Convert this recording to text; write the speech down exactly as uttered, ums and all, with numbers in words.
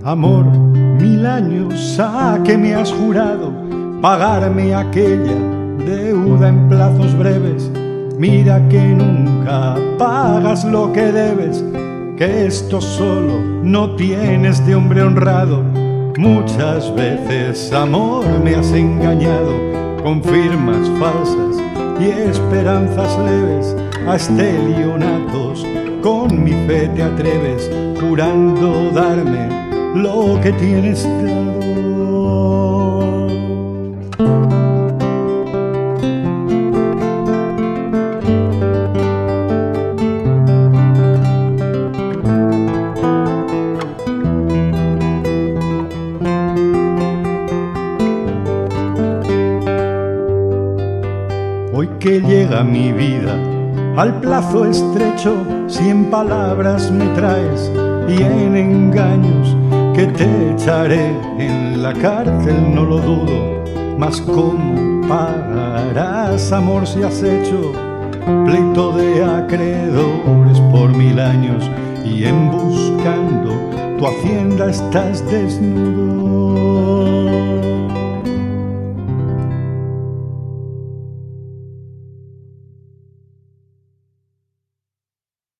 Amor, mil años a que me has jurado pagarme aquella deuda en plazos breves. Mira que nunca pagas lo que debes, que esto solo no tienes de hombre honrado. Muchas veces, amor, me has engañado con firmas falsas y esperanzas leves. A estelionatos con mi fe te atreves, jurando darme lo que tienes dado. Hoy que llega mi vida al plazo estrecho, cien palabras me traes y en engaños que te echaré en la cárcel, no lo dudo. Mas ¿cómo pagarás, amor, si has hecho pleito de acreedores por mil años y en buscando tu hacienda estás desnudo?